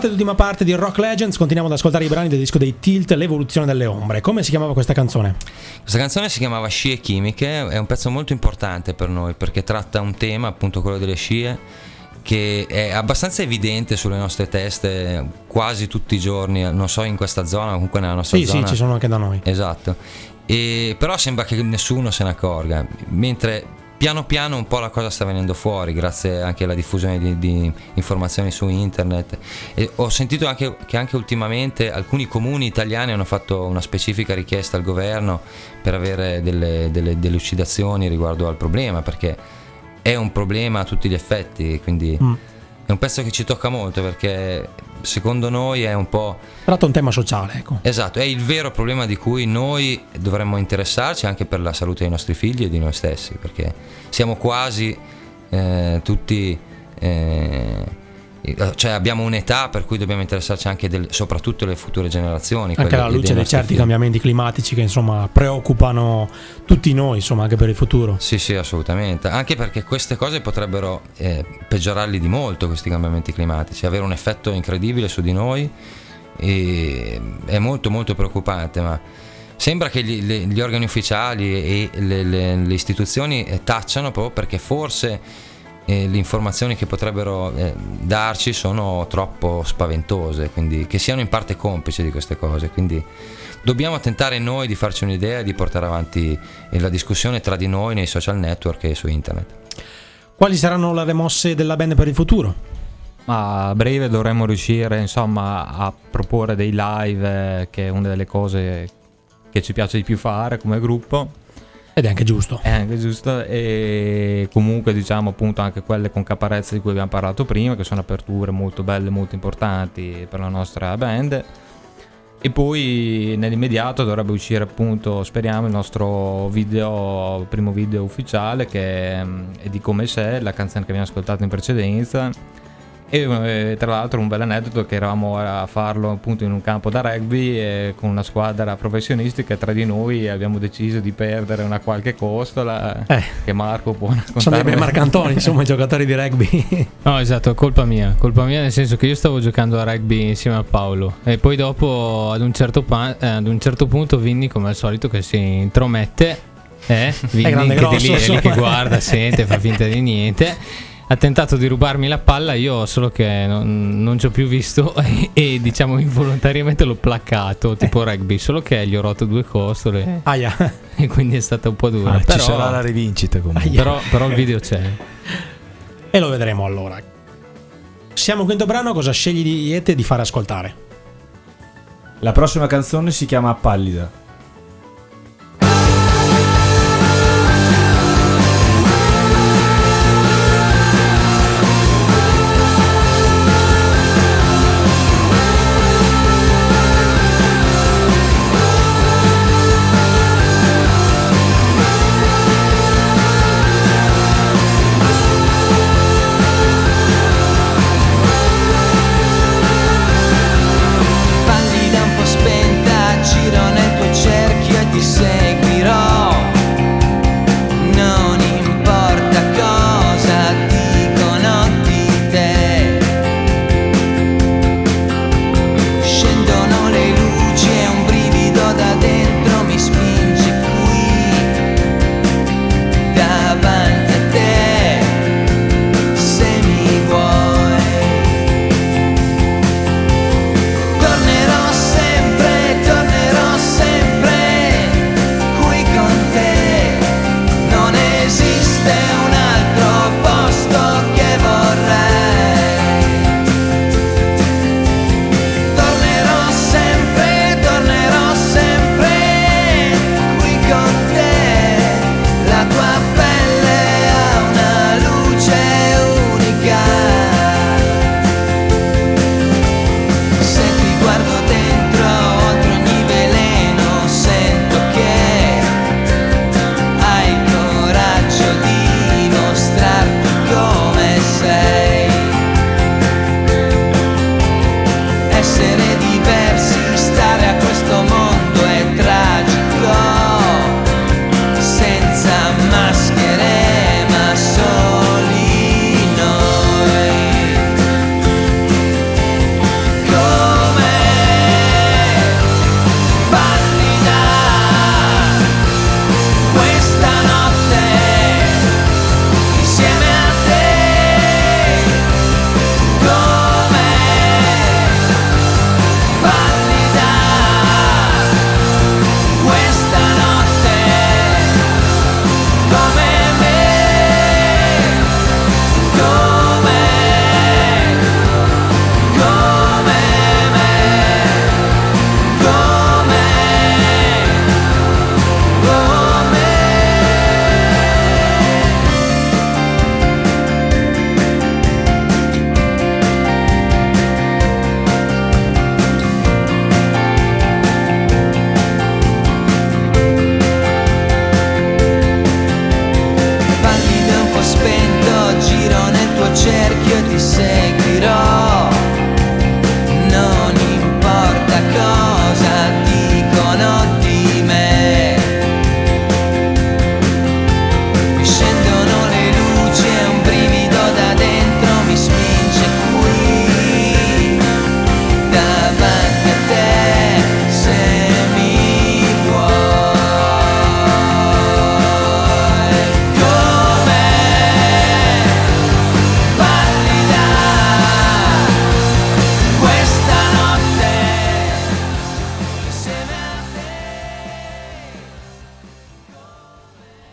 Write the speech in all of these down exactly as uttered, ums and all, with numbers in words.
quarta ed ultima parte di Rock Legends. Continuiamo ad ascoltare i brani del disco dei Tilt, L'evoluzione delle ombre. Come si chiamava questa canzone? Questa canzone si chiamava Scie chimiche, è un pezzo molto importante per noi perché tratta un tema, appunto quello delle scie, che è abbastanza evidente sulle nostre teste quasi tutti i giorni, non so in questa zona, comunque nella nostra sì, zona. Sì, ci sono anche da noi. Esatto. E però sembra che nessuno se ne accorga, mentre piano piano un po' la cosa sta venendo fuori grazie anche alla diffusione di, di informazioni su internet. E ho sentito anche che anche ultimamente alcuni comuni italiani hanno fatto una specifica richiesta al governo per avere delle, delle delucidazioni riguardo al problema, perché è un problema a tutti gli effetti, quindi mm. è un pezzo che ci tocca molto perché secondo noi è un po'... tratta un tema sociale, ecco. Esatto, è il vero problema di cui noi dovremmo interessarci anche per la salute dei nostri figli e di noi stessi, perché siamo quasi eh, tutti... Eh, cioè abbiamo un'età per cui dobbiamo interessarci anche del, soprattutto delle future generazioni, anche alla luce di certi figli. Cambiamenti climatici che insomma preoccupano tutti noi, insomma, anche per il futuro. Sì, sì, assolutamente, anche perché queste cose potrebbero eh, peggiorarli di molto, questi cambiamenti climatici, avere un effetto incredibile su di noi, e è molto molto preoccupante. Ma sembra che gli, le, gli organi ufficiali e le, le, le istituzioni eh, tacciano proprio perché forse e le informazioni che potrebbero eh, darci sono troppo spaventose, quindi che siano in parte complici di queste cose, quindi dobbiamo tentare noi di farci un'idea e di portare avanti la discussione tra di noi nei social network e su internet. Quali saranno le mosse della band per il futuro? Ma a breve dovremmo riuscire insomma a proporre dei live, eh, che è una delle cose che ci piace di più fare come gruppo. Ed è anche giusto. È anche giusto. E comunque diciamo appunto anche quelle con Caparezza di cui abbiamo parlato prima, che sono aperture molto belle, molto importanti per la nostra band. E poi nell'immediato dovrebbe uscire appunto, speriamo, il nostro video, primo video ufficiale, che è di Come Se, la canzone che abbiamo ascoltato in precedenza. E tra l'altro un bel aneddoto che eravamo a farlo appunto in un campo da rugby e con una squadra professionistica, e tra di noi abbiamo deciso di perdere una qualche costola, eh. che Marco può raccontare. Sono dei Marcantoni, insomma, i giocatori di rugby. No, esatto, colpa mia, colpa mia nel senso che io stavo giocando a rugby insieme a Paolo e poi dopo ad un certo, pa- eh, ad un certo punto Vinny, come al solito, che si intromette, eh? Vinny che grosso, di lì, è lì che guarda, sente, fa finta di niente. Ha tentato di rubarmi la palla, io solo che non, non ci ho più visto e, e diciamo involontariamente l'ho placcato tipo eh. rugby, solo che gli ho rotto due costole, eh. Aia. E quindi è stata un po' dura. Ah, però, ci sarà la rivincita comunque. Però, però il video c'è e lo vedremo allora. Siamo al quinto brano, cosa scegliete di fare ascoltare? La prossima canzone si chiama Pallida. Pallida un po' spenta, giro nel tuo cielo.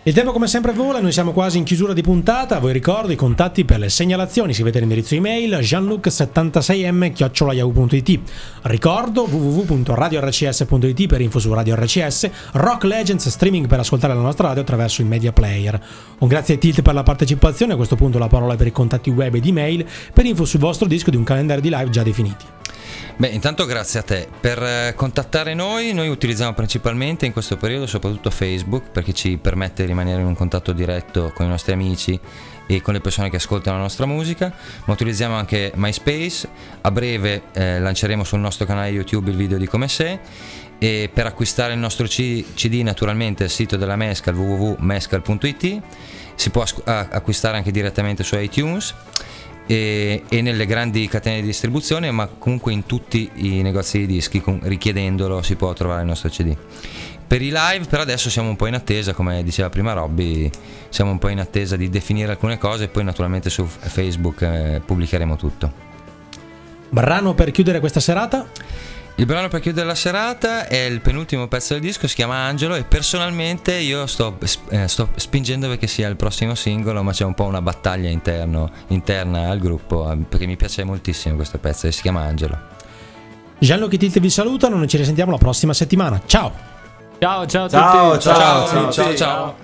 Il tempo come sempre vola, noi siamo quasi in chiusura di puntata. Voi ricordo i contatti per le segnalazioni, si vede l'indirizzo email gianluc settantasei m chiocciola yahoo punto it. Ricordo w w w punto radio r c s punto it per info su Radio R C S, Rock Legends streaming per ascoltare la nostra radio attraverso il media player. Un grazie a Tilt per la partecipazione, a questo punto la parola è per i contatti web ed email per info sul vostro disco di un calendario di live già definiti. Beh, intanto grazie a te. Per contattare noi, noi utilizziamo principalmente in questo periodo soprattutto Facebook, perché ci permette di rimanere in un contatto diretto con i nostri amici e con le persone che ascoltano la nostra musica, ma utilizziamo anche MySpace. A breve eh, lanceremo sul nostro canale YouTube il video di Come Se, e per acquistare il nostro C D naturalmente il sito della Mescal w w w punto mescal punto it, si può acquistare anche direttamente su iTunes e, e nelle grandi catene di distribuzione, ma comunque in tutti i negozi di dischi, con, richiedendolo si può trovare il nostro C D. Per i live per adesso siamo un po' in attesa, come diceva prima Robby, siamo un po' in attesa di definire alcune cose e poi naturalmente su Facebook eh, pubblicheremo tutto. Brano per chiudere questa serata? Il brano per chiudere la serata è il penultimo pezzo del disco, si chiama Angelo, e personalmente io sto, eh, sto spingendo perché sia il prossimo singolo, ma c'è un po' una battaglia interno, interna al gruppo, perché mi piace moltissimo questo pezzo e si chiama Angelo. Gianluca e Tilt vi salutano, noi ci risentiamo la prossima settimana. Ciao! Ciao, ciao a Ciao, tutti. ciao, Ciao, ciao, ciao, ciao.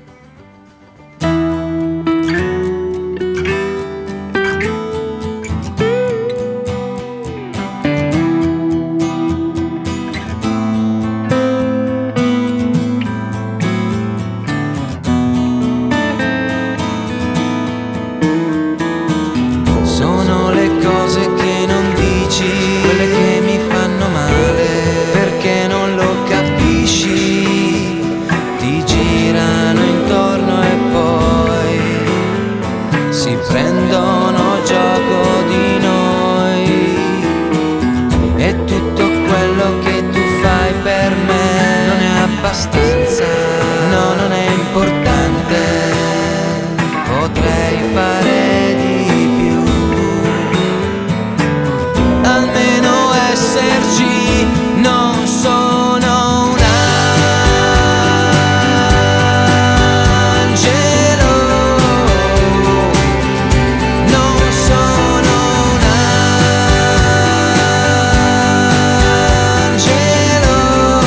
Sono le cose che non dici, quelle che mi fanno male, perché non lo capisci, ti girano intorno e poi si prendono gioco di noi, e tutto quello che tu fai per me non è abbastanza, no, non è importante, potrei fare di più, almeno esserci, non sono un angelo, non sono un angelo,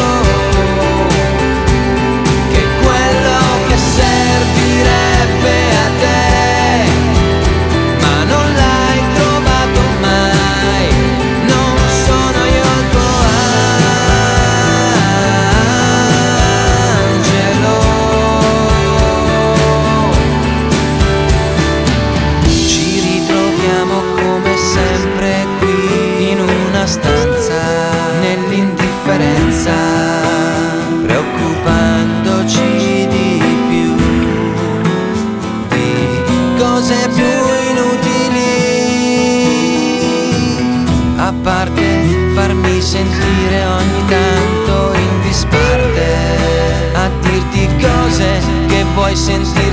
che quello che servirebbe a te, ma non l'hai trovato mai, non sono io il tuo angelo. Ci ritroviamo come sempre qui in una stanza, nell'indifferenza, preoccupandoci di più, di cose più inutili, a parte farmi sentire ogni tanto in disparte, a dirti cose che vuoi sentire